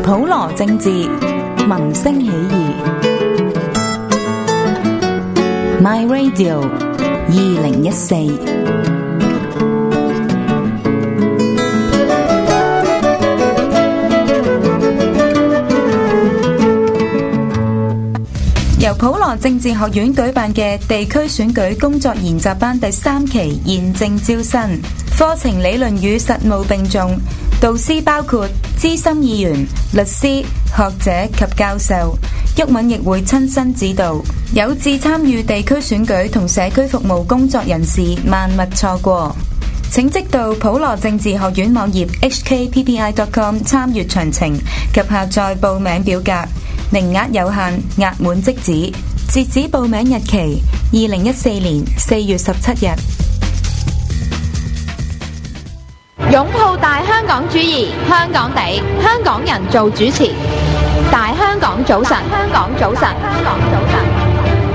普羅政治，民聲起義。My Radio 2014。由普羅政治學院舉辦嘅地區選舉工作研習班第3期現正招生，課程理論與實務並重，導師包括資深議員、律師、學者及教授，毓民亦會親身指導。有志參與地區選舉同社區服務工作人士，萬勿錯過。請即到普羅政治學院網頁 hkppi.com 參閱詳情及下載報名表格，名額有限，額滿即止。截止報名日期2014年4月17日。 擁抱大香港主義，香港地，香港人做主持。大香港早晨，香港早晨，香港早晨。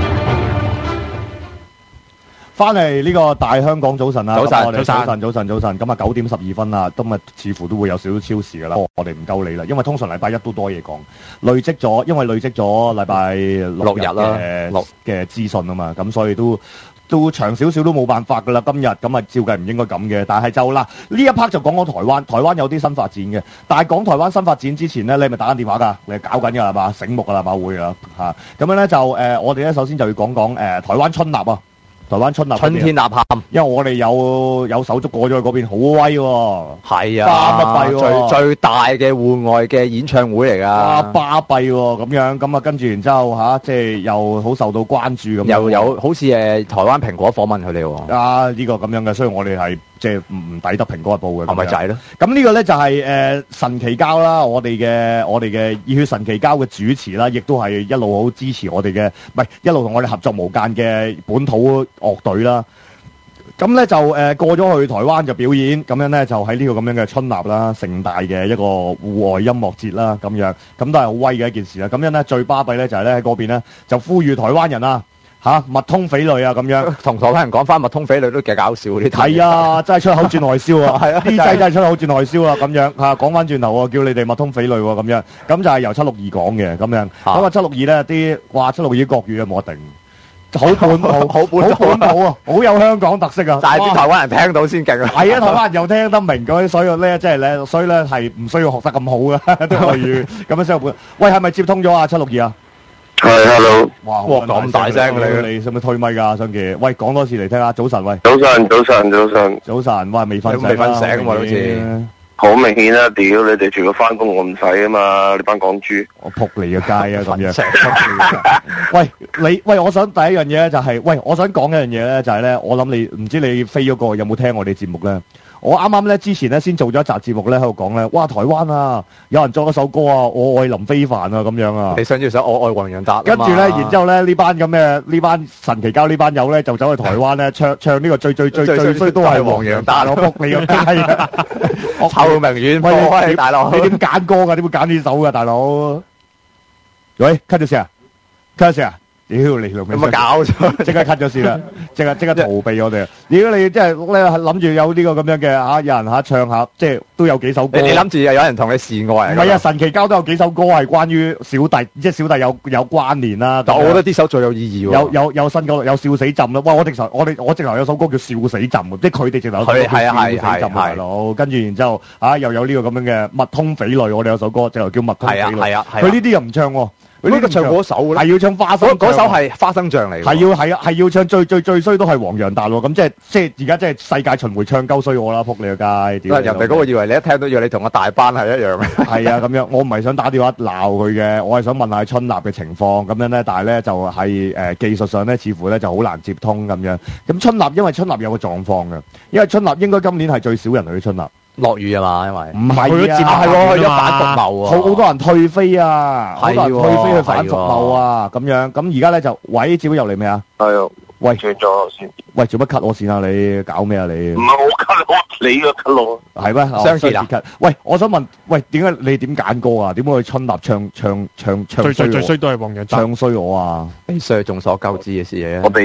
翻嚟呢個大香港早晨啊！ 早晨， 咁啊9點12分啦，今日似乎都會有少少超時噶啦。我哋唔夠你啦，因為通常禮拜一都多嘢講，累積咗禮拜六日啦嘅資訊啊嘛，咁所以都長少少都冇辦法噶啦。今日咁啊，照計唔應該咁嘅，但係就啦呢一 part 就講台灣，台灣有啲新發展嘅。但係講台灣新發展之前咧，你係咪打緊電話㗎？你係搞緊㗎係嘛？醒目㗎啦，馬會啊嚇。咁樣咧就我哋咧首先就要講台灣春吶啊。台灣春天吶喊，因為我哋有手足過咗去嗰邊，好威喎。係啊，巴閉喎，最大嘅戶外嘅演唱會嚟㗎。巴閉喎，咁樣咁啊，跟住然之後即係又好受到關注咁。又有好似台灣蘋果訪問佢哋喎。啊，呢個咁樣嘅，所以我哋係即係唔抵得蘋果日報嘅。係咪就係咧？咁呢個咧就係神奇膠啦，我哋嘅熱血神奇膠嘅主持啦，亦都係一路好支持我哋嘅，唔係一路同我哋合作無間嘅本土樂隊啦。咁咧就過咗去台灣就表演，咁樣咧就喺呢個咁樣嘅春吶啦，盛大嘅一個戶外音樂節啦，咁樣咁都係好威嘅一件事啦。咁樣咧最巴閉咧就係咧喺嗰邊咧就呼籲台灣人啊密通匪類啊咁樣，同台灣人講翻密通匪類都幾搞笑啲。係啊，真係出口轉內銷啊，係啊，啲仔真係出口轉內銷啊咁樣嚇。講翻轉頭喎，叫你哋密通匪類喎咁樣，咁就係由762講嘅咁樣。咁啊762咧啲762國語啊冇得定。好本土啊，好有香港特色啊！但係啲台灣人聽到先勁啊！係啊，台灣人又聽得明嗰啲，所以咧即係咧，所以咧係唔需要學得咁好嘅都可以咁樣先有本。喂，係咪接通咗啊762啊？係 ，hello。哇，咁大聲你使唔使推咪㗎？上期喂，講多次嚟聽下。早晨，喂。早晨，哇，未瞓醒喎，好似。好明顯啦！屌你哋全部翻工，我唔使啊嘛！你班港豬，我撲你個街啊咁樣。喂，我想第一樣嘢咧就係，我想講一樣嘢咧就係咧，我諗你唔知你飛嗰個有冇聽我哋節目咧？我啱啱咧之前咧先做咗一集節目咧喺度講咧，哇！台灣啊，有人作咗首歌啊，我愛林非凡啊咁樣啊。你想要首我愛黃洋達？跟住咧，然之後咧呢班神奇膠呢班友咧就走去台灣咧唱呢個最衰都係黃洋達，我撲你個街啊！臭名遠播，大佬，你點揀歌㗎？點會揀呢首㗎，大佬？喂 ，cut 咗先啊 ！cut 咗先啊！屌你老味！有冇搞錯？即刻 cut 咗先啦！即刻逃避我哋。如果你即係咧諗住有呢個咁樣嘅有人唱下，即係都有幾首歌。你諗住有人同你示愛？唔係啊！神奇膠都有幾首歌係關於小弟，即係小弟有關聯啦。但我覺得呢首最有意義喎。有新歌，有笑死朕啦！哇！我直頭有首歌叫笑死朕，即係佢哋直頭有首歌叫笑死朕大佬。跟住然之後又有呢個咁樣嘅密通匪類，我哋有首歌直頭叫密通匪類。係啊。佢呢啲又唔唱喎。呢個唱嗰首係要唱花生，嗰首係花生醬嚟。係要唱最衰都係黃洋達喎。咁即係而家即係世界巡迴唱鳩衰我啦，撲你個街！人哋嗰個以為你一聽到以為你同個大班係一樣嘅。係啊，咁樣我唔係想打電話鬧佢嘅，我係想問下春吶嘅情況咁樣咧。但係咧就係技術上咧，似乎咧就好難接通咁樣。咁春吶因為春吶有個狀況嘅，因為春吶應該今年係最少人去春吶。落雨啊嘛，因為唔係啊，係喎，去咗反服貿啊，好多人退飛啊，好多人退飛去反服貿啊，咁樣咁而家咧就，喂，接咗入嚟未啊？係啊，喂，斷咗先。喂，做乜 cut 我線啊？你搞咩啊？你唔係我 cut 我，你個 cut 我。係咩？雙節啊 cut。喂，我想問，喂，點解你點揀歌啊？點解去春吶唱最衰都係黃洋達唱衰我啊？衰眾所周知嘅事嘢。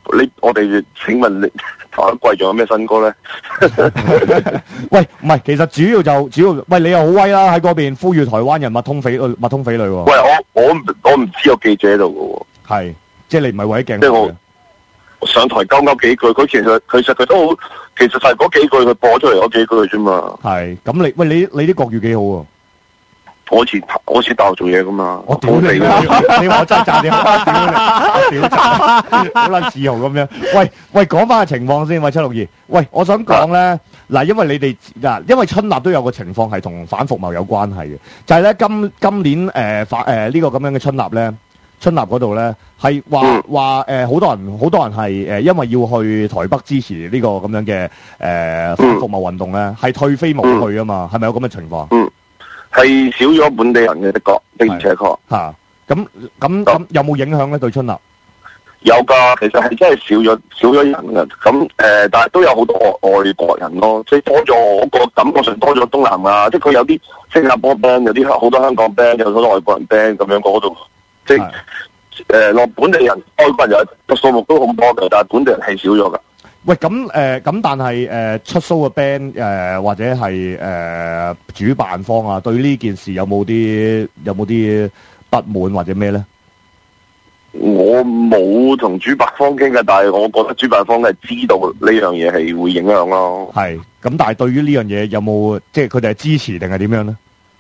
我哋請問你台灣貴仲有咩新歌咧？ 喂，唔係，其實主要，喂，你又好威啦，喺嗰邊呼籲台灣人密通匪類喎。 喂，我唔知有記者喺度嘅喎。 係，即係你唔係為咗鏡即係頭嘅。 我上台鳩幾句，佢其實佢都好，其實就係嗰幾句佢播出嚟嗰幾句啫嘛。 係，咁你啲國語幾好喎？ 我以前大學做嘢噶嘛。 我屌你啦！你話我真係賺你，屌好撚自豪咁樣。喂，講翻個情況先，喂762。喂，我想講咧，嗱，因為你哋因為春立都有個情況係同反服貿有關係嘅，就係咧今年呢個咁樣嘅春立咧。春立嗰度咧，係話好多人係因為要去台北支持呢個咁樣嘅反服貿運動咧，係退飛冇去啊嘛，係咪有咁嘅情況？ 係少咗本地人嘅，的確的而且確嚇。咁有冇影響咧對春立？ 有㗎，其實係真係少咗人㗎。咁但係都有好多外國人咯，即係多咗，我個感覺上多咗東南亞，即係佢有啲新加坡 band，有啲好多香港 band，有好多外國人 band 咁樣嗰度。即係落本地人，外國人個數目都好多嘅，但係本地人係少咗㗎。 喂，咁但係出 show 嘅 band 或者係主辦方啊，對呢件事有冇啲不滿或者咩咧？ 我冇同主辦方傾嘅，但係我覺得主辦方係知道呢樣嘢係會影響咯。 係，咁但係對於呢樣嘢有冇即係佢哋係支持定係點樣咧？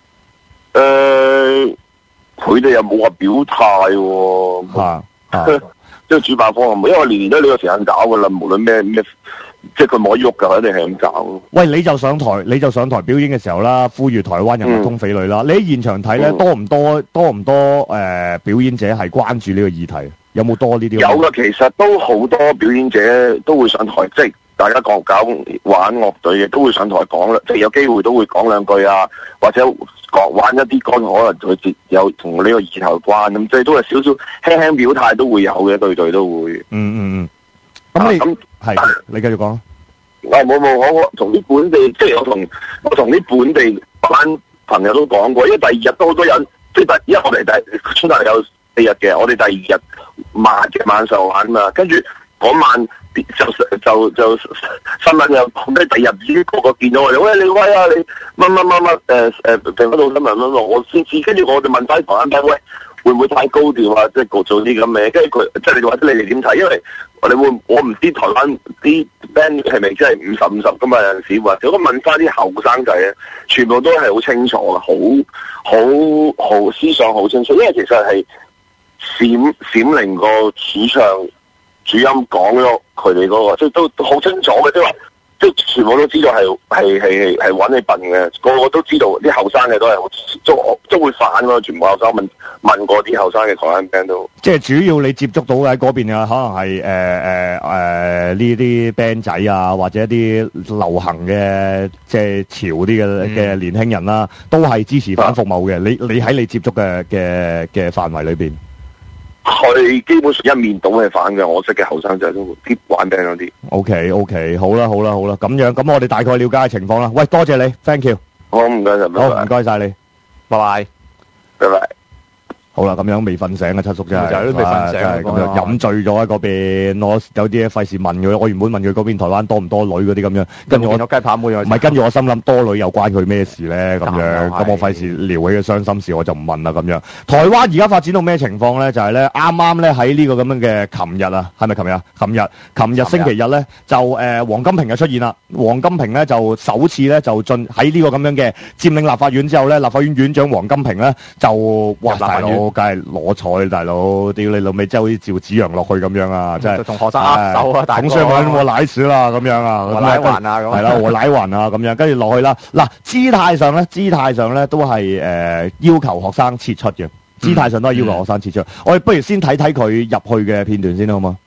佢哋又冇話表態喎，即係主辦方因為年年都呢個時間搞噶啦，無論咩，即係佢冇得喐噶，一定係咁搞。喂，你就上台表演嘅時候啦，呼籲台灣人密通匪類啦。你喺現場睇咧，多唔多表演者係關注呢個議題？有冇多呢啲？有㗎，其實都好多表演者都會上台，即係大家搞玩樂隊嘅都會上台講啦，即係有機會都會講兩句啊，或者玩一啲歌，可能佢有同呢個議題有關咁，即係都係少少輕輕表態都會有嘅，對都會。咁你繼續講。冇，我同啲本地，即係我同啲本地班朋友都講過，因為第二日都好多人，即係因為我哋春節有4日嘅，我哋第二日晚上玩嘛，跟住嗰晚就新聞又講咩？第二日已經個個見到我哋，喂，你威啊你乜平嗰度新聞乜我先知，跟住我哋問翻台灣兵，喂，會唔會太高調啊？即係做啲咁嘅，跟住佢即係你或者你哋點睇？因為我唔知台灣啲 band 係咪真係50-50咁嘛？有陣時或者我問翻啲後生仔咧，全部都係好清楚嘅，好思想好清楚，因為其實係閃靈個主唱主音講咗佢哋嗰個，即係都好清楚嘅，即係話，即係全部都知道係揾你笨嘅，個個都知道，啲後生嘅都係都會反咯，全部後生問過啲後生嘅台灣 band 都。即係主要你接觸到喺嗰邊啊，可能係呢啲 band 仔啊，或者一啲流行嘅即係潮啲嘅年輕人啦，都係支持反服貿嘅。你喺你接觸嘅範圍裏邊。佢基本上一面倒係反嘅，我識嘅後生仔都啲玩 band 嗰啲。OK， 好啦，咁樣，咁我哋大概了解情況啦。喂，多謝你 ，thank you。好，唔該晒，好，唔該晒你，拜拜，拜拜。好啦，咁樣未瞓醒嘅七叔真係，就係都未瞓醒，咁樣飲醉咗喺嗰邊，我有啲嘢費事問佢，我原本問佢嗰邊台灣多唔多女嗰啲咁樣，跟住我有雞扒妹，唔係跟住我心諗多女又關佢咩事咧？咁樣，咁我費事撩起嘅傷心事，我就唔問啦咁樣。台灣而家發展到咩情況咧？就係咧啱啱咧喺呢個咁樣嘅琴日啊，係咪琴日啊？琴日星期日咧就黃金平就出現啦。黃金平咧就首次咧就進喺呢個咁樣嘅佔領立法院之後咧，立法院院長黃金平咧就哇大佬。梗係攞彩，大佬，屌你老味，真係好似趙紫陽落去咁樣啊！真係同學生握手啊，大哥！同上我奶屎啦，咁樣啊，我奶環啊，咁係啦，我奶環啊，咁樣跟住落去啦。嗱，姿態上咧都係要求學生撤出嘅，姿態上都係要求學生撤出。我哋不如先睇睇佢入去嘅片段先好嗎？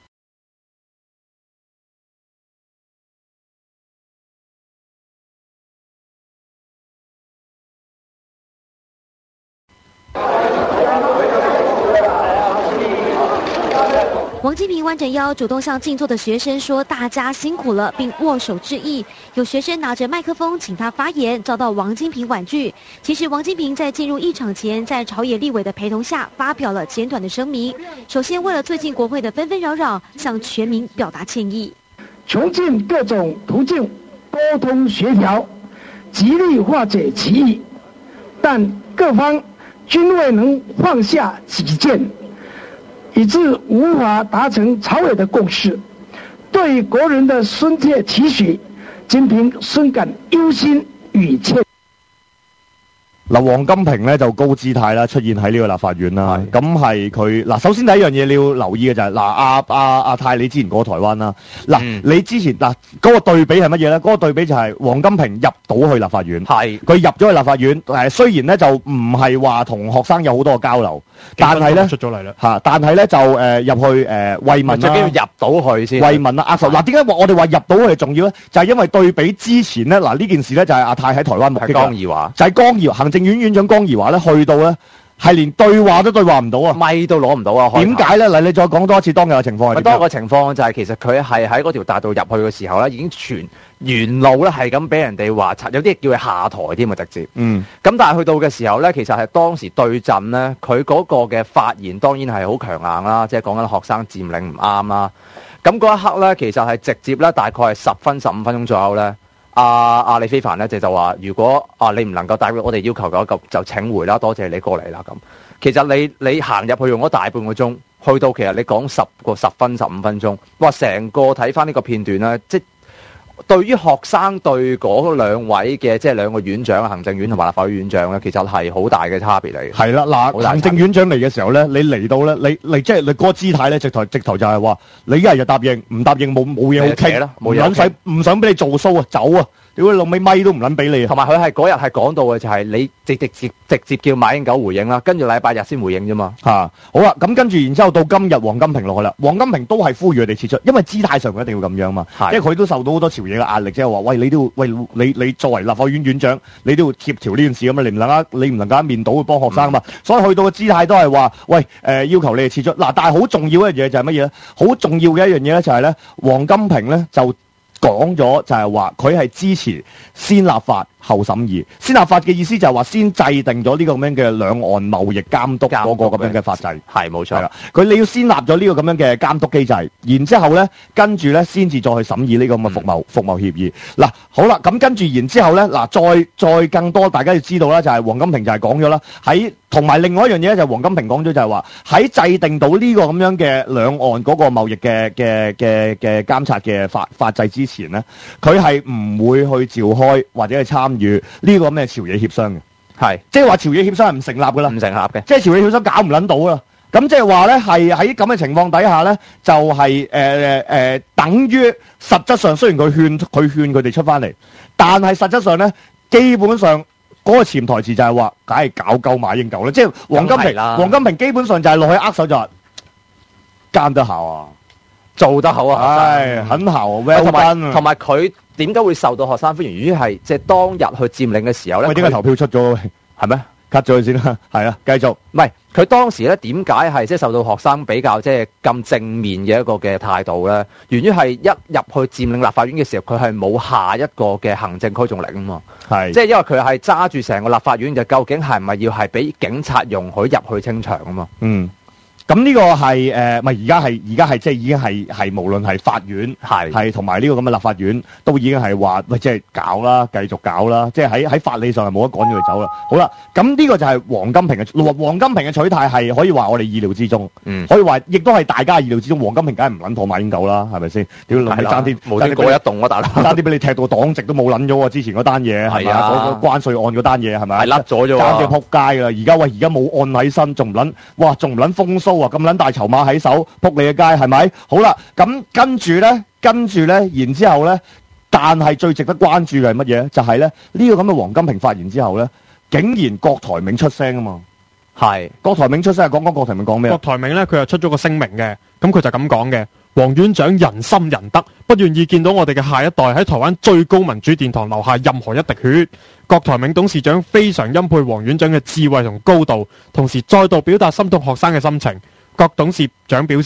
王金平彎着腰主動向靜坐的學生說大家辛苦了，並握手致意。有學生拿着麥克風請他發言，遭到王金平婉拒。其實王金平在進入議場前，在朝野立委的陪同下發表了簡短的聲明。首先為了最近國會的紛紛擾擾，向全民表達歉意， 窮盡各種途徑溝通協調，極力化解歧義，但各方均未能放下己見，以致無法達成朝野的共識。對於國人的深切期許，金平深感憂心與歉。 嗱，王金平咧就高姿態啦，出現喺呢個立法院啦。咁係佢嗱，首先第一樣嘢你要留意嘅就係阿泰，你之前過台灣啦。你之前嗰個對比係乜嘢咧？嗰個對比就係王金平入到去立法院，佢入咗去立法院，雖然咧就唔係話同學生有好多嘅交流，但係咧出咗嚟啦但係咧就入去慰問啦，最緊要入到去先慰問啦，握手。嗱，點解我哋話入到去重要咧？就係因為對比之前咧，嗱呢件事咧就係阿泰喺台灣目擊江宜樺，就係江宜樺行政院院長江宜樺咧去到咧係連對話都對話唔到啊，咪都攞唔到啊！點解咧？嗱，你再講多一次當日嘅情況係點？當日嘅情況就係其實佢係喺嗰條大道入去嘅時候咧，已經全沿路咧係咁俾人哋話有啲叫佢下台添啊，直接。咁但係去到嘅時候咧，其實係當時對陣咧，佢嗰個嘅發言當然係好強硬啦，即係講緊學生佔領唔啱啦。咁嗰一刻咧，其實係直接咧，大概係10分15分鐘左右咧。阿李非凡咧就話：如果你唔能夠答我哋要求嘅，就請回啦，多謝你過嚟啦咁。其實你行入去用咗大半個鐘，去到其實你講10分15分鐘，哇！成個睇翻呢個片段咧，即係對於學生對嗰兩位嘅即係兩個院長，行政院同埋立法會院長咧，其實係好大嘅差別嚟嘅。係啦，嗱，行政院長嚟嘅時候咧，你嚟到咧，你即係你嗰個姿態咧，直頭就係話，你一係就答應，唔答應冇嘢好傾啦，冇嘢唔想俾你做 show 啊，走啊！屌你老味咪都唔撚俾你，同埋佢係嗰日係講到嘅就係你直接叫馬英九回應啦，跟住禮拜日先回應啫嘛。好啦，咁跟住然之後到今日王金平落去啦，王金平都係呼籲佢哋撤出，因為姿態上佢一定要咁樣嘛，因為佢都受到好多朝野嘅壓力，即係話喂你都要喂你作為立法院院長，你都要協調呢件事咁啊，你唔能夠一面倒去幫學生嘛，所以去到嘅姿態都係話喂要求你哋撤出嗱，但係好重要嘅一樣嘢就係乜嘢咧？好重要嘅一樣嘢咧就係咧，王金平咧就講咗就係話佢係支持先立法後審議。先立法嘅意思就係話先制定咗呢個咁樣嘅兩岸貿易監督嗰個咁樣嘅法制，係冇錯啦。你要先立咗呢個咁樣嘅監督機制，然之後咧跟住咧先至再去審議呢個咁嘅服貿協議。嗱，好啦，咁跟住然之後咧嗱，再更多大家要知道啦，就係王金平就係講咗啦，喺同埋另外一樣嘢咧就係王金平講咗就係話喺制定到呢個咁樣嘅兩岸嗰個貿易嘅監察嘅法制之前咧，佢係唔會去召開或者去參與呢個咁嘅朝野協商嘅，係即係話朝野協商係唔成立噶啦，唔成立嘅，即係朝野協商搞唔撚到啦。咁即係話咧，係喺咁嘅情況底下咧，就係等於實質上雖然佢勸佢哋出翻嚟，但係實質上咧，基本上嗰個潛台詞就係話，梗係搞鳩馬英九啦。即係王金平基本上就係落去握手就話幹得好啊，做得好啊，係很好 ，well done。同埋佢點解會受到學生歡迎？於係即係當日去佔領嘅時候咧，點解投票出咗？係咩？cut 咗佢先啦，係啊，繼續。唔係佢當時咧點解係即係受到學生比較即係咁正面嘅一個嘅態度咧？源於係一入去佔領立法院嘅時候，佢係冇下一個嘅行政驅縱力啊嘛。係，即係因為佢係揸住成個立法院，就究竟係咪要係俾警察容許入去清場啊嘛？嗯。咁呢個係咪而家係即係已經係無論係法院係同埋呢個咁嘅立法院都已經係話喂，即係搞啦，繼續搞啦，即係喺法理上係冇得趕佢走啦。好啦，咁呢個就係王金平嘅取態係可以話我哋意料之中，可以話亦都係大家意料之中。王金平梗係唔撚妥馬英九啦，係咪先？屌你爭啲冇得過一動啊，大佬爭啲俾你踢到黨籍都冇撚咗喎！之前嗰單嘢係啊，嗰個關稅案嗰單嘢係咪？係甩咗啫喎，爭啲撲街啦！而家冇案喺身，仲唔撚風騷？咁撚大籌碼喺手，撲你嘅街係咪？好啦，咁跟住咧，然之後咧，但係最值得關注嘅係乜嘢？就係咧呢個咁嘅王金平發言之後咧，竟然郭台銘出聲啊嘛！係郭台銘出聲，講郭台銘講咩？郭台銘咧，佢又出咗個聲明嘅，咁佢就咁講嘅：王院長仁心仁德，不願意見到我哋嘅下一代喺台灣最高民主殿堂留下任何一滴血。郭台銘董事長非常欽佩王院長嘅智慧同高度，同時再度表達心痛學生嘅心情。郭董事長表示，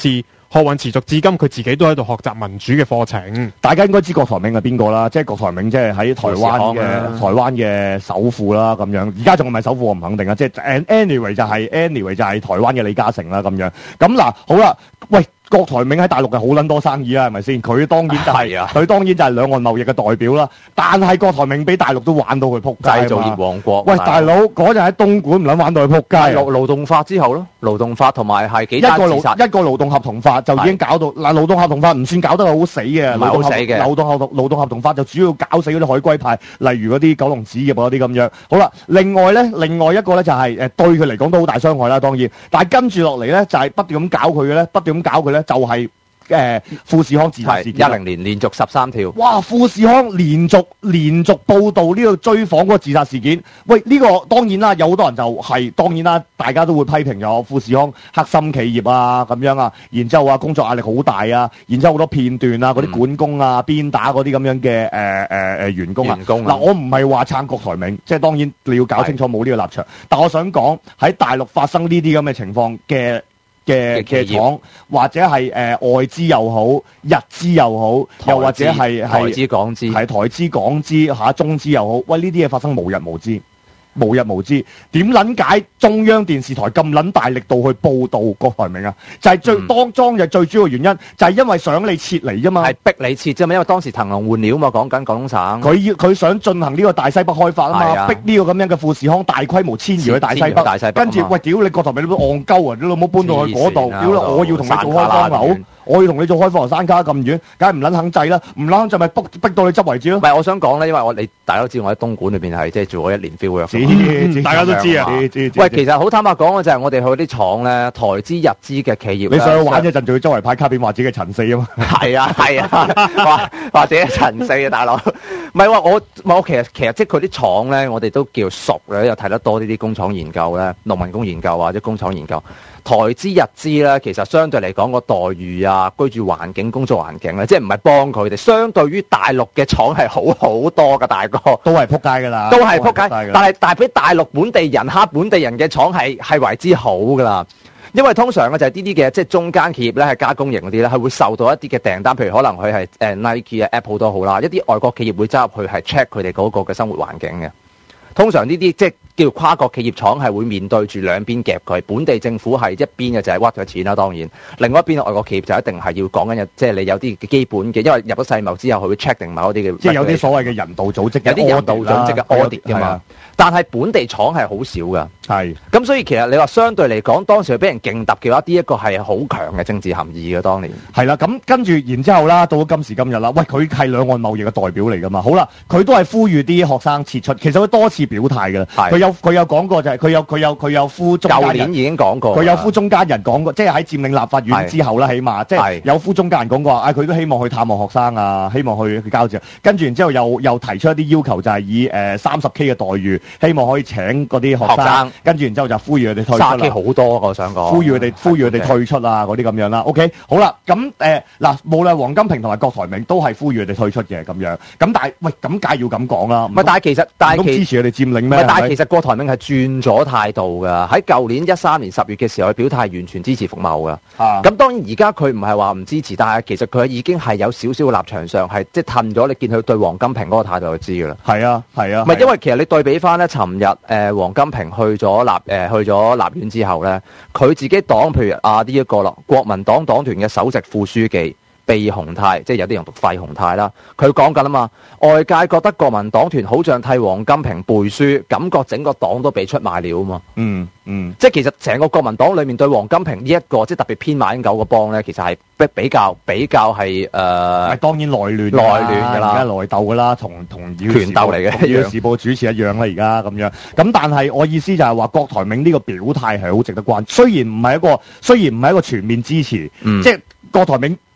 學運持續至今，佢自己都喺度學習民主嘅課程。 大家應該知郭台銘係邊個啦，即係郭台銘即係喺台灣嘅首富啦咁樣。而家仲係咪首富我唔肯定啊，即係 anyway 就係台灣嘅李嘉誠啦咁樣。咁嗱好啦，喂。郭台銘喺大陸係好撚多生意啦，係咪先？佢當然就係兩岸貿易嘅代表啦。但係郭台銘俾大陸都玩到佢撲街， 製造業王國。 喂，大佬嗰陣喺東莞唔撚玩到佢撲街。 勞動法之後咯，勞動法同埋係幾單自殺一個勞動合同法就已經搞到嗱，勞動合同法唔算搞得好死嘅， 唔係好死嘅。 勞動合同法就主要搞死嗰啲海歸派，例如嗰啲九龍紙業嗰啲咁樣。好啦，另外一個咧就係對佢嚟講都好大傷害啦，當然。但係跟住落嚟咧就係不斷咁搞佢咧，就係。富士康自殺事件 ，10年連續13條。 哇！富士康連續報導呢個追訪嗰個自殺事件。喂，呢個當然啦，有好多人就係當然啦，大家都會批評咗富士康黑心企業啊咁樣啊，然之後啊工作壓力好大啊，然之後好多片段啊嗰啲管工啊鞭打嗰啲咁樣嘅員工啊。嗱，我唔係話撐郭台銘，即係當然你要搞清楚冇呢個立場。但我想講喺大陸發生呢啲咁嘅情況嘅廠或者係外資又好，日資又好，又或者係台資港資中資又好，喂呢啲嘢發生無日無之，點撚解中央電視台咁撚大力度去報導郭台銘啊？就係當日最主要原因就係因為想你撤離啫嘛， 係逼你撤啫嘛，因為當時騰籠換鳥嘛，講緊廣東省， 佢想進行呢個大西北開發啊嘛，逼呢個咁樣嘅富士康大規模遷移去大西北，跟住喂屌你郭台銘你都戇鳩啊！你老母搬到去嗰度，屌我要同你做開荒牛。我要同你做開放山卡咁遠，梗係唔撚肯制啦，唔撚肯制咪逼到你執為止咯。 唔係，我想講咧，因為大家都知我喺東莞裏邊係即係做咗1年 field 大家都知啊。 喂，其實好坦白講嘅就係我哋去啲廠咧，台資日資嘅企業。 你上去玩一陣，仲要周圍派卡片話自己係陳四啊嘛。 係啊，或者陳四啊，大佬。唔係話我其實即係佢啲廠咧，我哋都叫熟咧，又睇得多呢啲工廠研究咧、農民工研究或者工廠研究。台資日資咧，其實相對嚟講個待遇啊、居住環境、工作環境咧，即係唔係幫佢哋，相對於大陸嘅廠係好好多噶，大哥都係撲街噶啦， 都係撲街。但係俾大陸本地人蝦本地人嘅廠係為之好噶啦，因為通常嘅就係呢啲嘅即係中間企業咧，係加工型嗰啲咧，係會受到一啲嘅訂單，譬如可能佢係Nike 啊、Apple 都好啦，一啲外國企業會走入去係 check 佢哋嗰個嘅生活環境嘅。通常呢啲即係叫跨國企業廠係會面對住兩邊夾佢，本地政府係一邊嘅就係屈咗錢啦，當然，另外一邊外國企業就一定係要講緊即係你有啲基本嘅，因為入咗世貿之後佢會 check 定某啲嘅， 即係有啲所謂嘅人道組織， 有啲人道組織嘅 audit 㗎嘛。但係本地廠係好少㗎， 係咁所以其實你話相對嚟講，當時佢俾人勁揼嘅話，呢一個係好強嘅政治含義嘅。當年係啦，咁跟住然之後啦，到今時今日啦，喂佢係兩岸貿易嘅代表嚟㗎嘛，好啦，佢都係呼籲啲學生撤出，其實佢多次表態㗎啦，佢有講過就係佢有呼中間人， 舊年已經講過， 佢有呼中間人講過，即係喺佔領立法院之後啦，起碼即係有呼中間人講過話，佢都希望去探望學生啊，希望去交接，跟住然之後又提出一啲要求，就係以30K 嘅待遇。希望可以請嗰啲學生，跟住然之後就呼籲佢哋退出啦。 30K好多，我想講。 呼籲佢哋退出啊，嗰啲咁樣啦。OK， 好啦，咁嗱，無論黃金平同埋郭台銘都係呼籲佢哋退出嘅咁樣。咁但係喂，咁梗係要咁講啦。 但係其實都支持佢哋佔領咩？ 但係其實郭台銘係轉咗態度㗎。喺舊年13年10月嘅時候，佢表態完全支持服貿㗎。咁當然而家佢唔係話唔支持，但係其實佢已經係有少少立場上係即係褪咗。你見佢對黃金平嗰個態度就知㗎啦。 係啊。唔係因為其實你對比翻咧，尋日黃金平去咗立院之後咧，佢自己黨譬如呢一個啦，國民黨黨團嘅首席副書記費鴻泰，即係有啲人讀費鴻泰啦，佢講緊啊嘛，外界覺得國民黨團好像替黃金平背書，感覺整個黨都被出賣了啊嘛。即係其實成個國民黨裏面對黃金平呢一個即係特別偏馬英九個幫咧，其實係比較係當然內亂㗎啦，而家內鬥㗎啦，同權鬥嚟嘅， 同《要時報》主持一樣啦，而家咁樣。咁但係我意思就係話，郭台銘呢個表態係好值得關注。雖然唔係一個全面支持，即係郭台銘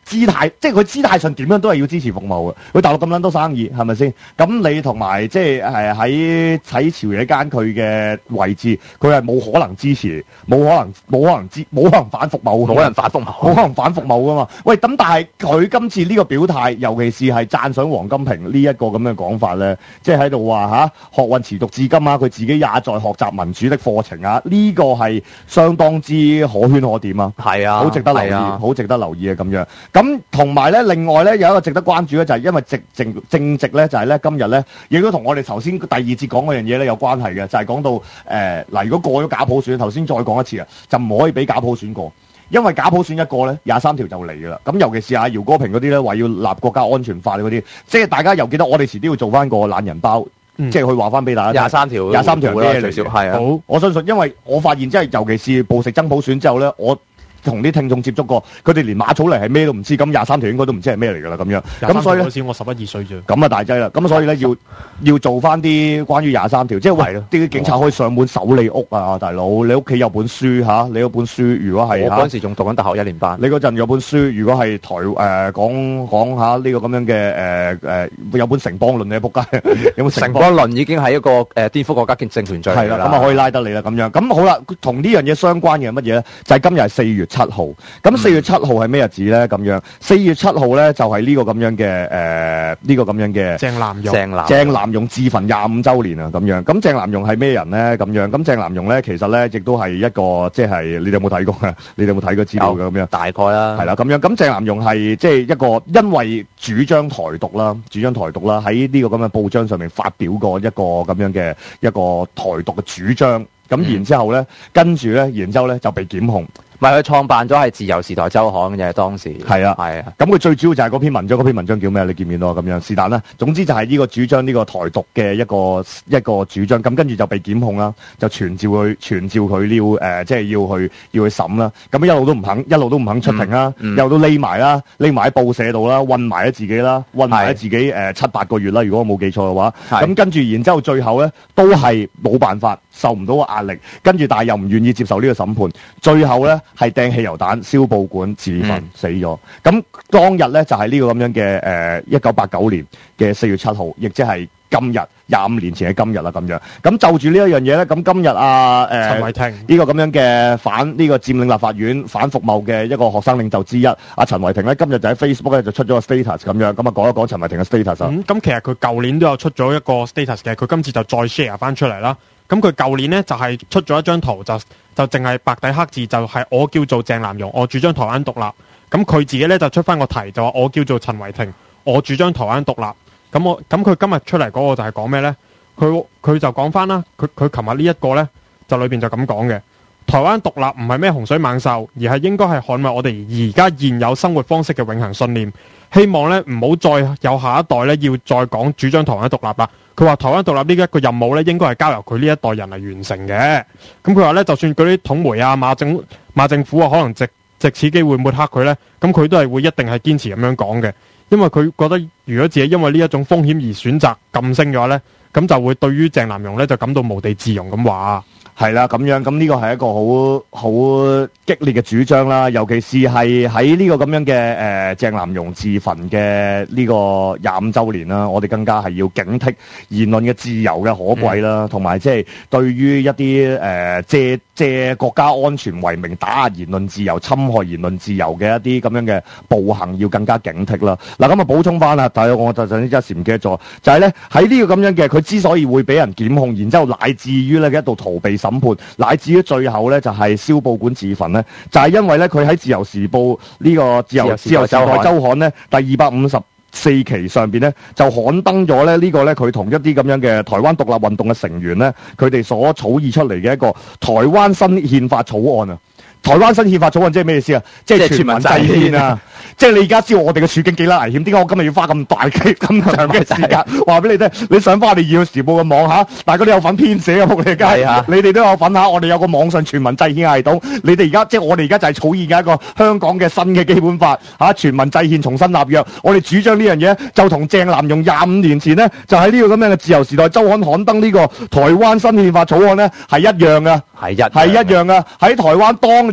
姿態，即係佢姿態上點樣都係要支持服務嘅。佢大陸咁撚多生意，係咪先？咁你同埋即係喺朝野間佢嘅位置，佢係冇可能支持，冇可能反服務，冇可能反服務噶嘛？喂，咁但係佢今次呢個表態，尤其是係讚賞王金平呢一個咁嘅講法咧，即係喺度話學運持續至今啊，佢自己也在學習民主的課程啊，呢個係相當之可圈可點啊，係啊，好值得留意，好值得留意啊咁樣。咁同埋咧，另外咧有一個值得關注咧，就係因為正值咧，就係咧今日咧，亦都同我哋頭先第二節講嗰樣嘢咧有關係嘅，就係講到嗱，如果過咗假普選，頭先再講一次啊，就唔可以俾假普選過。因為假普選一個咧，23條就嚟㗎啦。咁尤其是阿姚哥平嗰啲咧，話要立國家安全法嗰啲，即係大家又記得我哋遲啲要做翻個懶人包，即係去話翻俾大家。23條咩嚟？係啊，好，我相信，因為我發現即係尤其是暴食真普選之後咧，我同啲聽眾接觸過，佢哋連馬草嚟係咩都唔知，咁23條應該都唔知係咩嚟㗎啦咁樣。咁所以咧，我11、12歲啫。咁啊大劑啦，咁所以咧要做翻啲關於23條，即係為啲警察可以上門搜你屋啊，大佬，你屋企有本書嚇，你嗰本書如果係我嗰陣時仲讀緊大學1年班，你嗰陣有本書，如果係講下呢個咁樣嘅有本城邦論你仆街，有本城邦論已經係一個顛覆國家政權罪嚟啦，咁啊可以拉得你啦咁樣。咁好啦，同呢樣嘢相關嘅係乜嘢咧？就係今日係4月7號，咁4月7號係咩日子咧？咁樣4月7號咧就係呢個咁樣嘅呢個咁樣嘅鄭南榕自焚25週年啊咁樣。咁鄭南榕係咩人咧？咁樣咁鄭南榕咧其實咧亦都係一個即係你哋有冇睇過啊？你哋有冇睇過資料嘅咁樣？大概啦，係啦咁樣。咁鄭南榕係即係一個因為主張台獨啦，喺呢個咁嘅報章上面發表過一個咁樣嘅一個台獨嘅主張。咁然之後咧，然之後咧就被檢控。唔係佢創辦咗係自由時代週刊嘅當時。係啊。咁佢最主要就係嗰篇文章，叫咩？你見唔見到啊？咁樣是但啦。總之就係呢個主張，呢個台獨嘅一個主張。咁跟住就被檢控啦，就傳召佢即係要去審啦。咁一路都唔肯出庭啦，一路都匿埋喺報社度啦，韞埋喺自己啦，韞埋喺自己7-8個月啦。如果我冇記錯嘅話。咁跟住然之後最後咧都係冇辦法，受唔到個壓力，跟住但係又唔願意接受呢個審判，最後咧係掟汽油彈、燒報館、自焚死咗。咁當日咧就係呢個咁樣嘅1989年嘅4月7號，亦即係今日25年前嘅今日啦咁樣。咁就住呢一樣嘢咧，咁今日陳偉霆呢個咁樣嘅反呢個佔領立法院反服貿嘅一個學生領袖之一，陳偉霆咧今日就喺 Facebook 咧就出咗個 status 咁樣，咁啊講一講陳偉霆嘅 status 啊。 咁其實佢舊年都有出咗一個 status 嘅，佢今次就再 share 翻出嚟啦。咁佢舊年呢，就係出咗一張圖，就淨係白底黑字，就係我叫做鄭南榕，我主張台灣獨立。咁佢自己呢，就出翻個題，就話我叫做陳偉霆，我主張台灣獨立。咁佢今日出嚟嗰個就係講咩呢？佢就講翻啦，佢琴日呢一個呢，就裏邊就咁講嘅。台灣獨立唔係咩洪水猛獸，而係應該係捍衛我哋而家現有生活方式嘅永恆信念。希望咧唔好再有下一代咧要再講主張台灣獨立啦。佢話台灣獨立呢一個任務咧應該係交由佢呢一代人嚟完成嘅。咁佢話咧就算嗰啲統媒啊馬政府啊可能藉此機會抹黑佢咧，咁佢都係會一定係堅持咁樣講嘅，因為佢覺得如果自己因為呢一種風險而選擇噤聲嘅話咧，咁就會對於鄭南榕咧就感到無地自容咁話。係啦，咁樣咁呢個係一個好激烈嘅主張啦，尤其是係喺呢個咁樣嘅鄭南榕自焚嘅呢個25週年啦，我哋更加係要警惕言論嘅自由嘅可貴啦，同埋即係對於一啲借國家安全為名打壓言論自由、侵害言論自由嘅一啲咁樣嘅暴行，要更加警惕啦。嗱，咁啊補充翻啦，但係我就陣一時唔記得咗，就係咧喺呢個咁樣嘅佢之所以會俾人檢控，然之後乃至於咧一度逃避審判，乃至於最後咧就係燒報館自焚咧，就係因為咧佢喺自由時報呢個自由時代週刊咧第254期上邊咧就刊登咗咧呢個咧佢同一啲咁樣嘅台灣獨立運動嘅成員咧，佢哋所草擬出嚟嘅一個台灣新憲法草案啊！台灣新憲法草案即係咩意思啊？即係全民制憲啊！即係你而家知道我哋嘅處境幾啦危險？點解我今日要花咁長嘅時間話俾你聽？你上翻我哋《二號時報》嘅網下，大家都有份編寫嘅，仆你街！你哋都有份下，我哋有個網上全民制憲系統。你哋而家即係我哋而家就係草擬嘅一個香港嘅新嘅基本法全民制憲重新立約。我哋主張呢樣嘢就同鄭南榕25年前呢，就喺呢個咁樣嘅《自由時代週刊》刊登呢個台灣新憲法草案呢係一樣嘅，係一樣嘅。喺台灣當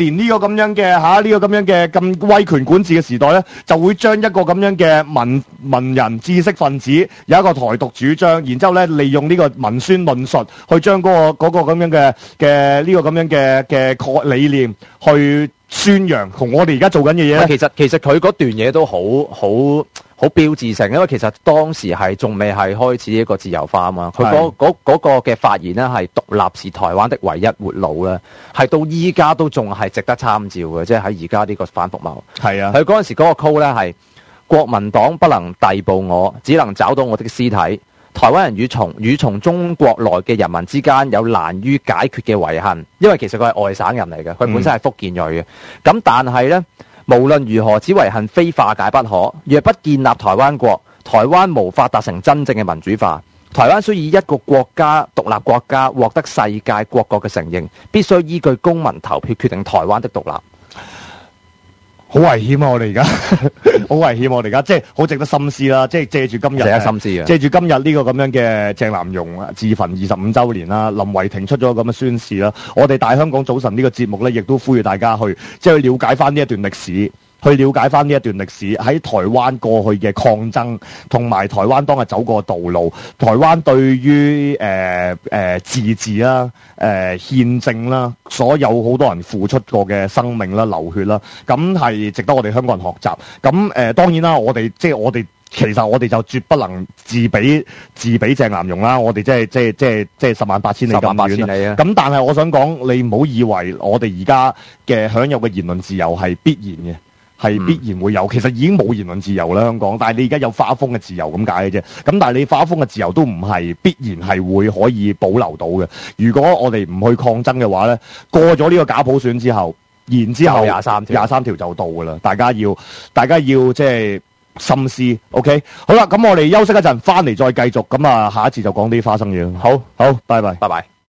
年呢個咁樣嘅呢個咁樣嘅咁威權管治嘅時代咧，就會將一個咁樣嘅文人知識分子有一個台獨主張，然之後咧利用呢個文宣論述去將嗰個咁樣嘅呢個咁樣嘅理念去宣揚，同我哋而家做緊嘅嘢咧。 其實佢嗰段嘢都好標誌性，因為其實當時係仲未係開始一個自由化啊嘛。佢嗰個嘅發言咧係獨立是台灣的唯一活路咧，係到依家都仲係值得參照嘅，即係喺而家呢個反服貿。係啊，佢嗰陣時嗰個 call 咧係國民黨不能逮捕我，只能找到我的屍體。台灣人與從中國來嘅人民之間有難於解決嘅遺恨，因為其實佢係外省人嚟嘅，佢本身係福建裔嘅。咁但係呢，無論如何，此遺恨非化解不可。若不建立台灣國，台灣無法達成真正嘅民主化。台灣需以一個國家獨立國家獲得世界各國嘅承認，必須依據公民投票決定台灣的獨立。 好危險啊！我哋而家好危險，我哋而家即係好值得深思啦。即係借住今日，借住今日呢個咁樣嘅鄭南榕自焚25週年啦，林維廷出咗咁嘅宣示啦。我哋大香港早晨呢個節目咧，亦都呼籲大家去即係去了解翻呢一段歷史。去了解翻呢一段歷史喺台灣過去嘅抗爭，同埋台灣當日走過嘅道路，台灣對於自治啦、憲政啦，所有好多人付出過嘅生命啦、流血啦，咁係值得我哋香港人學習。咁當然啦，其實我哋就絕不能自比鄭南榕啦，我哋即係10萬8千里咁遠啊！咁但係我想講，你唔好以為我哋而家嘅享有嘅言論自由係必然嘅。係必然會有，其實已經冇言論自由啦，香港。但係你而家有發瘋嘅自由咁解嘅啫。咁但係你發瘋嘅自由都唔係必然係會可以保留到嘅。如果我哋唔去抗爭嘅話咧，過咗呢個假普選之後，然之後23條就到㗎啦。大家要即係深思。OK， 好啦，咁我哋休息一陣，翻嚟再繼續。咁啊，下一次就講啲花生嘢。好，拜拜。